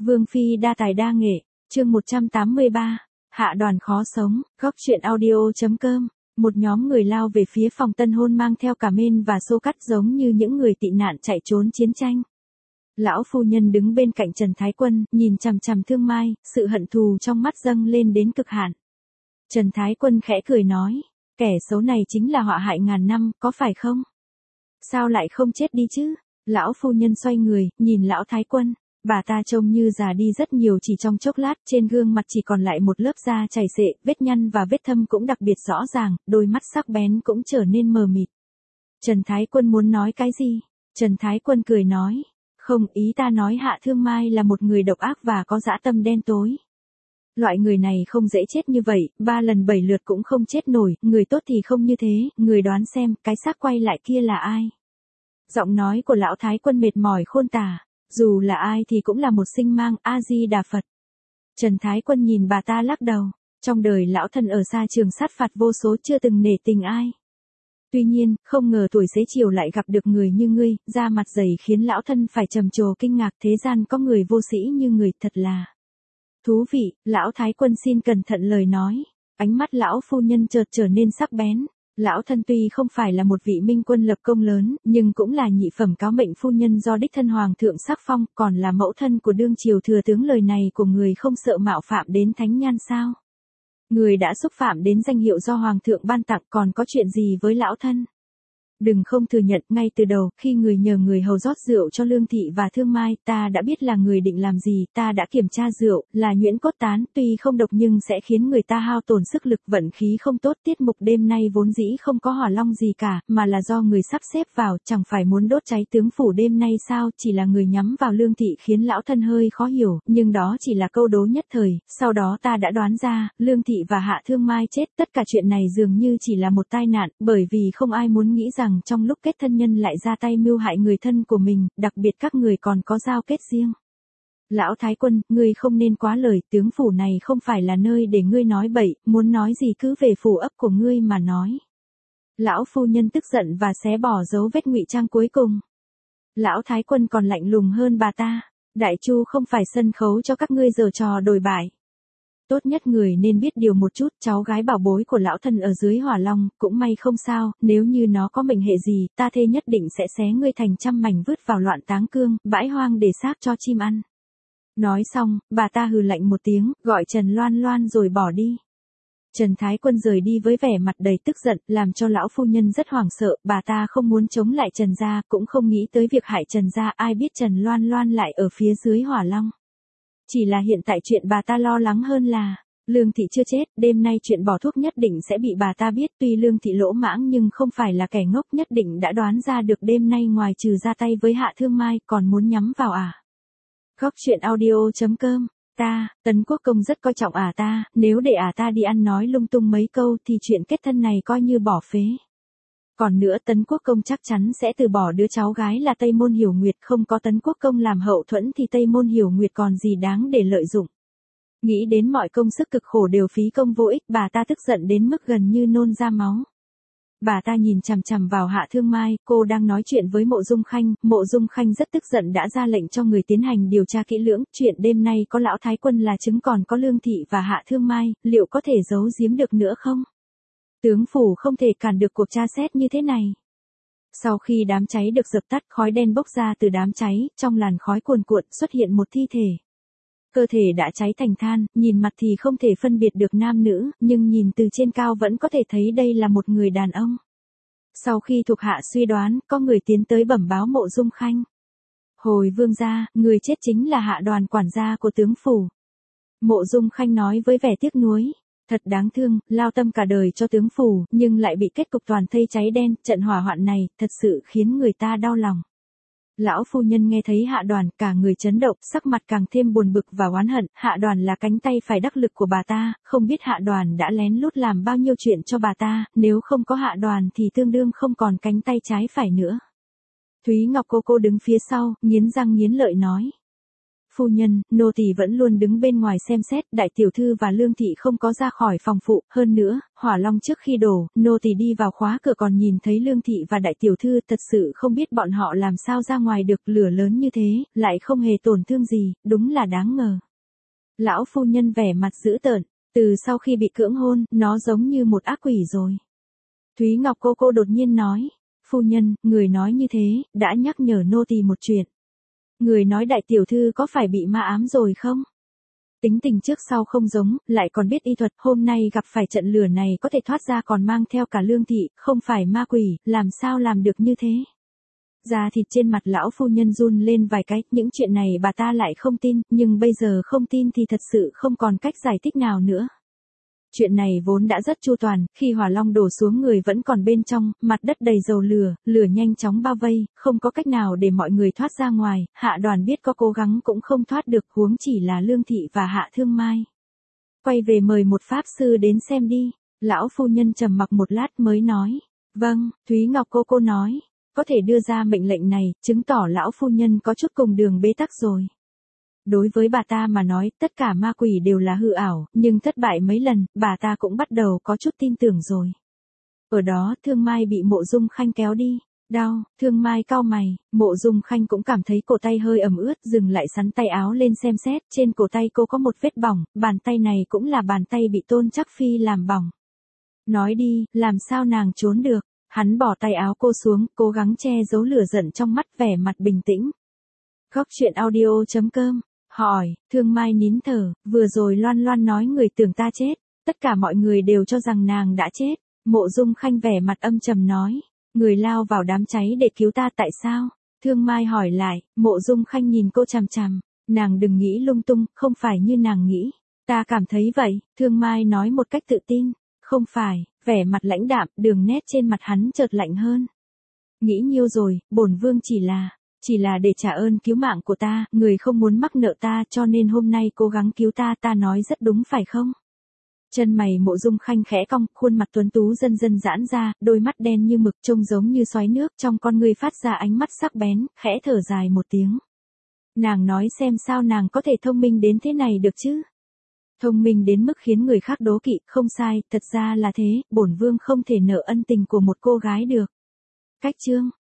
Vương phi đa tài đa nghệ, chương 183, hạ đoàn khó sống, góc truyện audio.com. Một nhóm người lao về phía phòng tân hôn mang theo cả mên và xô cắt giống như những người tị nạn chạy trốn chiến tranh. Lão phu nhân đứng bên cạnh Trần Thái Quân, nhìn chằm chằm Thương Mai, sự hận thù trong mắt dâng lên đến cực hạn. Trần Thái Quân khẽ cười nói, kẻ xấu này chính là họa hại ngàn năm, có phải không? Sao lại không chết đi chứ? Lão phu nhân xoay người, nhìn lão Thái Quân. Bà ta trông như già đi rất nhiều chỉ trong chốc lát, trên gương mặt chỉ còn lại một lớp da chảy xệ, vết nhăn và vết thâm cũng đặc biệt rõ ràng, đôi mắt sắc bén cũng trở nên mờ mịt. Trần Thái Quân muốn nói cái gì? Trần Thái Quân cười nói, không, ý ta nói Hạ Thương Mai là một người độc ác và có dã tâm đen tối. Loại người này không dễ chết như vậy, 3 lần 7 lượt cũng không chết nổi, người tốt thì không như thế, người đoán xem, cái xác quay lại kia là ai? Giọng nói của lão Thái Quân mệt mỏi khôn tả. Dù là ai thì cũng là một sinh mang, A-di-đà Phật. Trần Thái Quân nhìn bà ta lắc đầu. Trong đời lão thân ở xa trường sát phạt vô số chưa từng nể tình ai. Tuy nhiên, không ngờ tuổi xế chiều lại gặp được người như ngươi, da mặt dày khiến lão thân phải trầm trồ kinh ngạc, thế gian có người vô sĩ như người, thật là thú vị. Lão Thái Quân xin cẩn thận lời nói. Ánh mắt lão phu nhân chợt trở nên sắc bén. Lão thân tuy không phải là một vị minh quân lập công lớn, nhưng cũng là nhị phẩm cáo mệnh phu nhân do đích thân hoàng thượng sắc phong, còn là mẫu thân của đương triều thừa tướng, lời này của người không sợ mạo phạm đến thánh nhan sao? Người đã xúc phạm đến danh hiệu do hoàng thượng ban tặng, còn có chuyện gì với lão thân? Đừng không thừa nhận, ngay từ đầu, khi người nhờ người hầu rót rượu cho Lương Thị và Thương Mai, ta đã biết là người định làm gì, ta đã kiểm tra rượu, là nhuyễn cốt tán, tuy không độc nhưng sẽ khiến người ta hao tổn sức lực, vận khí không tốt. Tiết mục đêm nay vốn dĩ không có hỏa long gì cả, mà là do người sắp xếp vào, chẳng phải muốn đốt cháy tướng phủ đêm nay sao, chỉ là người nhắm vào Lương Thị khiến lão thân hơi khó hiểu, nhưng đó chỉ là câu đố nhất thời, sau đó ta đã đoán ra, Lương Thị và Hạ Thương Mai chết, tất cả chuyện này dường như chỉ là một tai nạn, bởi vì không ai muốn nghĩ rằng trong lúc kết thân nhân lại ra tay mưu hại người thân của mình, đặc biệt các người còn có giao kết riêng. Lão Thái Quân, ngươi không nên quá lời, tướng phủ này không phải là nơi để ngươi nói bậy, muốn nói gì cứ về phủ ấp của ngươi mà nói. Lão phu nhân tức giận và xé bỏ dấu vết ngụy trang cuối cùng. Lão Thái Quân còn lạnh lùng hơn bà ta, Đại Chu không phải sân khấu cho các ngươi giở trò đồi bại. Tốt nhất người nên biết điều một chút, cháu gái bảo bối của lão thân ở dưới hỏa long, cũng may không sao, nếu như nó có mệnh hệ gì, ta thê nhất định sẽ xé ngươi thành trăm mảnh vứt vào loạn táng cương, bãi hoang để xác cho chim ăn. Nói xong, bà ta hừ lạnh một tiếng, gọi Trần Loan Loan rồi bỏ đi. Trần Thái Quân rời đi với vẻ mặt đầy tức giận, làm cho lão phu nhân rất hoảng sợ, bà ta không muốn chống lại Trần gia, cũng không nghĩ tới việc hại Trần gia, ai biết Trần Loan Loan lại ở phía dưới hỏa long. Chỉ là hiện tại chuyện bà ta lo lắng hơn là, Lương Thị chưa chết, đêm nay chuyện bỏ thuốc nhất định sẽ bị bà ta biết, tuy Lương Thị lỗ mãng nhưng không phải là kẻ ngốc, nhất định đã đoán ra được đêm nay ngoài trừ ra tay với Hạ Thương Mai, còn muốn nhắm vào Góc truyện audio.com, Tấn Quốc Công rất coi trọng ta, nếu để ta đi ăn nói lung tung mấy câu thì chuyện kết thân này coi như bỏ phế. Còn nữa Tấn Quốc Công chắc chắn sẽ từ bỏ đứa cháu gái là Tây Môn Hiểu Nguyệt, không có Tấn Quốc Công làm hậu thuẫn thì Tây Môn Hiểu Nguyệt còn gì đáng để lợi dụng. Nghĩ đến mọi công sức cực khổ đều phí công vô ích, bà ta tức giận đến mức gần như nôn ra máu. Bà ta nhìn chằm chằm vào Hạ Thương Mai, cô đang nói chuyện với Mộ Dung Khanh, Mộ Dung Khanh rất tức giận đã ra lệnh cho người tiến hành điều tra kỹ lưỡng, chuyện đêm nay có lão Thái Quân là chứng còn có Lương Thị và Hạ Thương Mai, liệu có thể giấu giếm được nữa không? Tướng phủ không thể cản được cuộc tra xét như thế này. Sau khi đám cháy được dập tắt, khói đen bốc ra từ đám cháy, trong làn khói cuồn cuộn xuất hiện một thi thể. Cơ thể đã cháy thành than, nhìn mặt thì không thể phân biệt được nam nữ, nhưng nhìn từ trên cao vẫn có thể thấy đây là một người đàn ông. Sau khi thuộc hạ suy đoán, có người tiến tới bẩm báo Mộ Dung Khanh. Hồi vương gia, người chết chính là Hạ Đoàn quản gia của tướng phủ. Mộ Dung Khanh nói với vẻ tiếc nuối. Thật đáng thương, lao tâm cả đời cho tướng phủ, nhưng lại bị kết cục toàn thây cháy đen, trận hỏa hoạn này, thật sự khiến người ta đau lòng. Lão phu nhân nghe thấy Hạ Đoàn, cả người chấn động, sắc mặt càng thêm buồn bực và oán hận, Hạ Đoàn là cánh tay phải đắc lực của bà ta, không biết Hạ Đoàn đã lén lút làm bao nhiêu chuyện cho bà ta, nếu không có Hạ Đoàn thì tương đương không còn cánh tay trái phải nữa. Thúy Ngọc cô đứng phía sau, nghiến răng nghiến lợi nói. Phu nhân, nô tỳ vẫn luôn đứng bên ngoài xem xét, đại tiểu thư và Lương thị không có ra khỏi phòng phụ, hơn nữa, hỏa long trước khi đổ, nô tỳ đi vào khóa cửa còn nhìn thấy Lương thị và đại tiểu thư, thật sự không biết bọn họ làm sao ra ngoài được, lửa lớn như thế, lại không hề tổn thương gì, đúng là đáng ngờ. Lão phu nhân vẻ mặt dữ tợn, từ sau khi bị cưỡng hôn, nó giống như một ác quỷ rồi. Thúy Ngọc cô đột nhiên nói, phu nhân, người nói như thế, đã nhắc nhở nô tỳ một chuyện. Người nói đại tiểu thư có phải bị ma ám rồi không? Tính tình trước sau không giống, lại còn biết y thuật, hôm nay gặp phải trận lửa này có thể thoát ra còn mang theo cả Lương thị, không phải ma quỷ, làm sao làm được như thế? Da thịt trên mặt lão phu nhân run lên vài cái, những chuyện này bà ta lại không tin, nhưng bây giờ không tin thì thật sự không còn cách giải thích nào nữa. Chuyện này vốn đã rất chu toàn, khi hỏa long đổ xuống người vẫn còn bên trong, mặt đất đầy dầu lửa, lửa nhanh chóng bao vây, không có cách nào để mọi người thoát ra ngoài, Hạ Đoàn biết có cố gắng cũng không thoát được, huống chỉ là Lương thị và Hạ Thương Mai. Quay về mời một pháp sư đến xem đi, lão phu nhân trầm mặc một lát mới nói. Vâng, Thúy Ngọc cô nói, có thể đưa ra mệnh lệnh này, chứng tỏ lão phu nhân có chút cùng đường bế tắc rồi. Đối với bà ta mà nói, tất cả ma quỷ đều là hư ảo, nhưng thất bại mấy lần, bà ta cũng bắt đầu có chút tin tưởng rồi. Ở đó, Thương Mai bị Mộ Dung Khanh kéo đi. Đau, Thương Mai cau mày, Mộ Dung Khanh cũng cảm thấy cổ tay hơi ẩm ướt, dừng lại sắn tay áo lên xem xét, trên cổ tay cô có một vết bỏng, bàn tay này cũng là bàn tay bị Tôn Trắc Phi làm bỏng. Nói đi, làm sao nàng trốn được? Hắn bỏ tay áo cô xuống, cố gắng che giấu lửa giận trong mắt, vẻ mặt bình tĩnh. Góc truyện audio.com hỏi, Thương Mai nín thở, vừa rồi Loan Loan nói người tưởng ta chết, tất cả mọi người đều cho rằng nàng đã chết. Mộ Dung Khanh vẻ mặt âm trầm nói, người lao vào đám cháy để cứu ta tại sao? Thương Mai hỏi lại, Mộ Dung Khanh nhìn cô chằm chằm, nàng đừng nghĩ lung tung, không phải như nàng nghĩ. Ta cảm thấy vậy, Thương Mai nói một cách tự tin, không phải, vẻ mặt lãnh đạm, đường nét trên mặt hắn chợt lạnh hơn. Nghĩ nhiêu rồi, bổn vương chỉ là để trả ơn cứu mạng của ta, người không muốn mắc nợ ta cho nên hôm nay cố gắng cứu ta, ta nói rất đúng phải không? Chân mày Mộ Dung Khanh khẽ cong, khuôn mặt tuấn tú dần dần giãn ra, đôi mắt đen như mực trông giống như xoáy nước, trong con người phát ra ánh mắt sắc bén, khẽ thở dài một tiếng. Nàng nói xem sao nàng có thể thông minh đến thế này được chứ? Thông minh đến mức khiến người khác đố kỵ, không sai, thật ra là thế, bổn vương không thể nợ ân tình của một cô gái được. Cách chương